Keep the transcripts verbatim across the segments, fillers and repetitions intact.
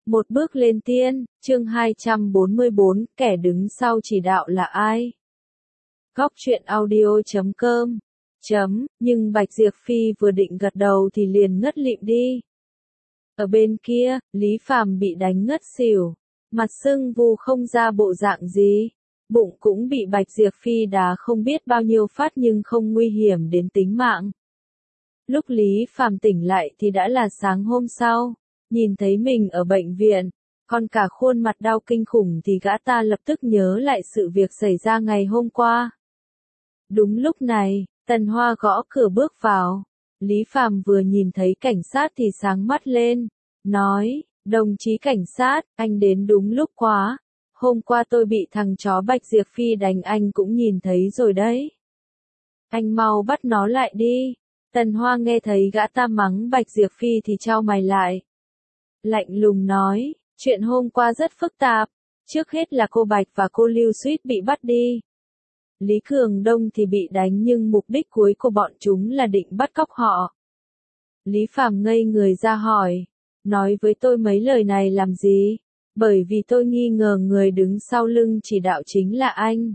Một bước lên tiên, chương hai trăm bốn mươi bốn, kẻ đứng sau chỉ đạo là ai? Góc truyện audio chấm com chấm, nhưng Bạch Diệp Phi vừa định gật đầu thì liền ngất lịm đi. Ở bên kia, Lý Phàm bị đánh ngất xỉu, mặt sưng vù không ra bộ dạng gì, bụng cũng bị Bạch Diệp Phi đá không biết bao nhiêu phát nhưng không nguy hiểm đến tính mạng. Lúc Lý Phàm tỉnh lại thì đã là sáng hôm sau, nhìn thấy mình ở bệnh viện, còn cả khuôn mặt đau kinh khủng thì gã ta lập tức nhớ lại sự việc xảy ra ngày hôm qua. Đúng lúc này, Tần Hoa gõ cửa bước vào. Lý Phàm vừa nhìn thấy cảnh sát thì sáng mắt lên, nói, đồng chí cảnh sát, anh đến đúng lúc quá. Hôm qua tôi bị thằng chó Bạch Diệp Phi đánh anh cũng nhìn thấy rồi đấy. Anh mau bắt nó lại đi. Tần Hoa nghe thấy gã ta mắng Bạch Diệp Phi thì chau mày lại. Lạnh lùng nói, chuyện hôm qua rất phức tạp, trước hết là cô Bạch và cô Lưu suýt bị bắt đi. Lý Cường Đông thì bị đánh nhưng mục đích cuối của bọn chúng là định bắt cóc họ. Lý Phàm ngây người ra hỏi, nói với tôi mấy lời này làm gì? Bởi vì tôi nghi ngờ người đứng sau lưng chỉ đạo chính là anh.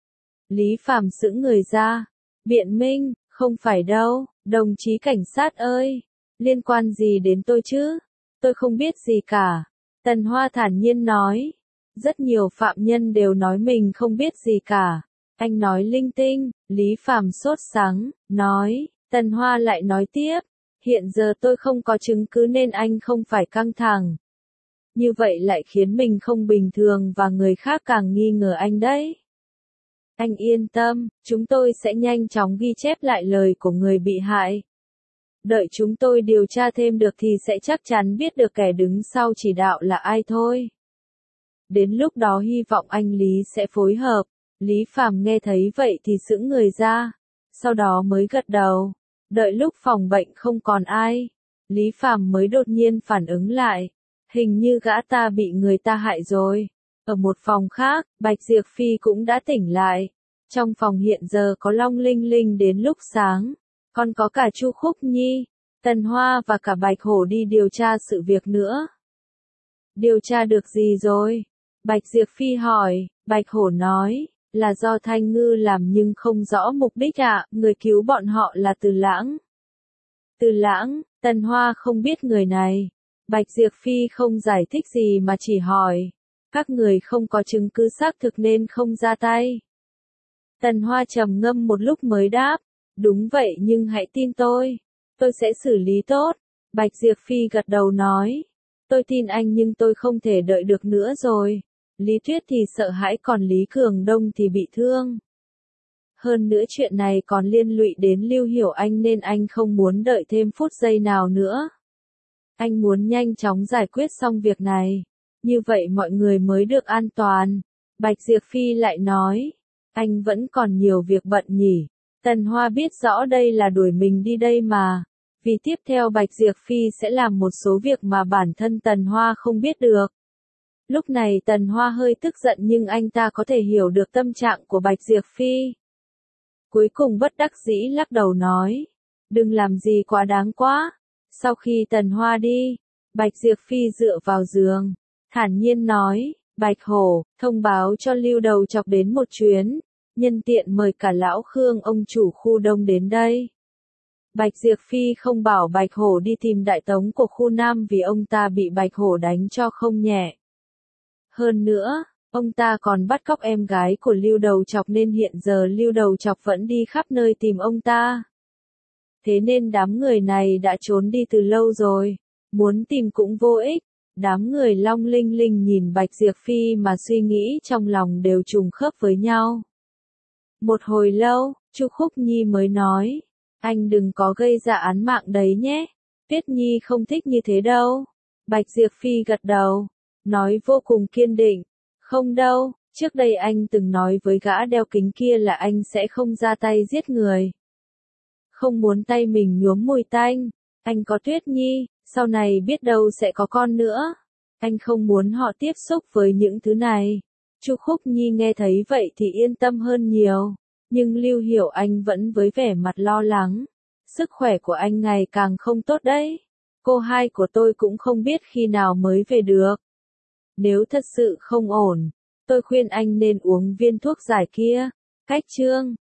Lý Phàm sững người ra, biện minh, không phải đâu, đồng chí cảnh sát ơi, liên quan gì đến tôi chứ? Tôi không biết gì cả. Tần Hoa thản nhiên nói, rất nhiều phạm nhân đều nói mình không biết gì cả. Anh nói linh tinh. Lý Phàm sốt sắng, nói, Tần Hoa lại nói tiếp, hiện giờ tôi không có chứng cứ nên anh không phải căng thẳng. Như vậy lại khiến mình không bình thường và người khác càng nghi ngờ anh đấy. Anh yên tâm, chúng tôi sẽ nhanh chóng ghi chép lại lời của người bị hại. Đợi chúng tôi điều tra thêm được thì sẽ chắc chắn biết được kẻ đứng sau chỉ đạo là ai thôi. Đến lúc đó hy vọng anh Lý sẽ phối hợp. Lý Phàm nghe thấy vậy thì sững người ra, sau đó mới gật đầu. Đợi lúc phòng bệnh không còn ai, Lý Phàm mới đột nhiên phản ứng lại, hình như gã ta bị người ta hại rồi. Ở một phòng khác, Bạch Diệp Phi cũng đã tỉnh lại. Trong phòng hiện giờ có Long Linh Linh đến lúc sáng, còn có cả Chu Khúc Nhi, Tần Hoa và cả Bạch Hổ đi điều tra sự việc nữa. Điều tra được gì rồi? Bạch Diệp Phi hỏi. Bạch Hổ nói, là do Thanh Ngư làm nhưng không rõ mục đích ạ, à, người cứu bọn họ là Từ Lãng. Từ Lãng, Tần Hoa không biết người này. Bạch Diệp Phi không giải thích gì mà chỉ hỏi, các người không có chứng cứ xác thực nên không ra tay. Tần Hoa trầm ngâm một lúc mới đáp, đúng vậy nhưng hãy tin tôi, tôi sẽ xử lý tốt. Bạch Diệp Phi gật đầu nói, tôi tin anh nhưng tôi không thể đợi được nữa rồi. Lý Tuyết thì sợ hãi còn Lý Cường Đông thì bị thương. Hơn nữa chuyện này còn liên lụy đến Lưu Hiểu Anh nên anh không muốn đợi thêm phút giây nào nữa. Anh muốn nhanh chóng giải quyết xong việc này, như vậy mọi người mới được an toàn. Bạch Diệp Phi lại nói, anh vẫn còn nhiều việc bận nhỉ. Tần Hoa biết rõ đây là đuổi mình đi đây mà, vì tiếp theo Bạch Diệp Phi sẽ làm một số việc mà bản thân Tần Hoa không biết được. Lúc này Tần Hoa hơi tức giận nhưng anh ta có thể hiểu được tâm trạng của Bạch Diệp Phi. Cuối cùng bất đắc dĩ lắc đầu nói, đừng làm gì quá đáng quá. Sau khi Tần Hoa đi, Bạch Diệp Phi dựa vào giường, thản nhiên nói, Bạch Hổ, thông báo cho Lưu Đầu Chọc đến một chuyến, nhân tiện mời cả lão Khương ông chủ khu Đông đến đây. Bạch Diệp Phi không bảo Bạch Hổ đi tìm đại tống của khu Nam vì ông ta bị Bạch Hổ đánh cho không nhẹ. Hơn nữa, ông ta còn bắt cóc em gái của Lưu Đầu Chọc nên hiện giờ Lưu Đầu Chọc vẫn đi khắp nơi tìm ông ta. Thế nên đám người này đã trốn đi từ lâu rồi, muốn tìm cũng vô ích. Đám người Long Linh Linh nhìn Bạch Diệp Phi mà suy nghĩ trong lòng đều trùng khớp với nhau. Một hồi lâu, Chu Khúc Nhi mới nói, anh đừng có gây ra án mạng đấy nhé, Tuyết Nhi không thích như thế đâu. Bạch Diệp Phi gật đầu, nói vô cùng kiên định, không đâu, trước đây anh từng nói với gã đeo kính kia là anh sẽ không ra tay giết người. Không muốn tay mình nhuốm mùi tanh, anh có Tuyết Nhi, sau này biết đâu sẽ có con nữa. Anh không muốn họ tiếp xúc với những thứ này. Chu Khúc Nhi nghe thấy vậy thì yên tâm hơn nhiều, nhưng Lưu Hiểu Anh vẫn với vẻ mặt lo lắng. Sức khỏe của anh ngày càng không tốt đấy. cô hai của tôi cũng không biết khi nào mới về được. Nếu thật sự không ổn, tôi khuyên anh nên uống viên thuốc giải kia. Cách chương